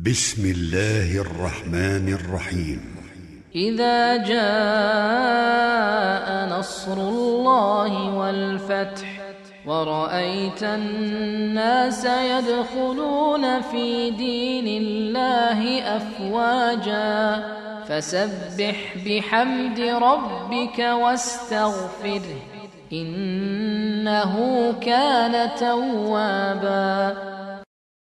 بسم الله الرحمن الرحيم. إذا جاء نصر الله والفتح ورأيت الناس يدخلون في دين الله أفواجا فسبح بحمد ربك واستغفره إنه كان توابا.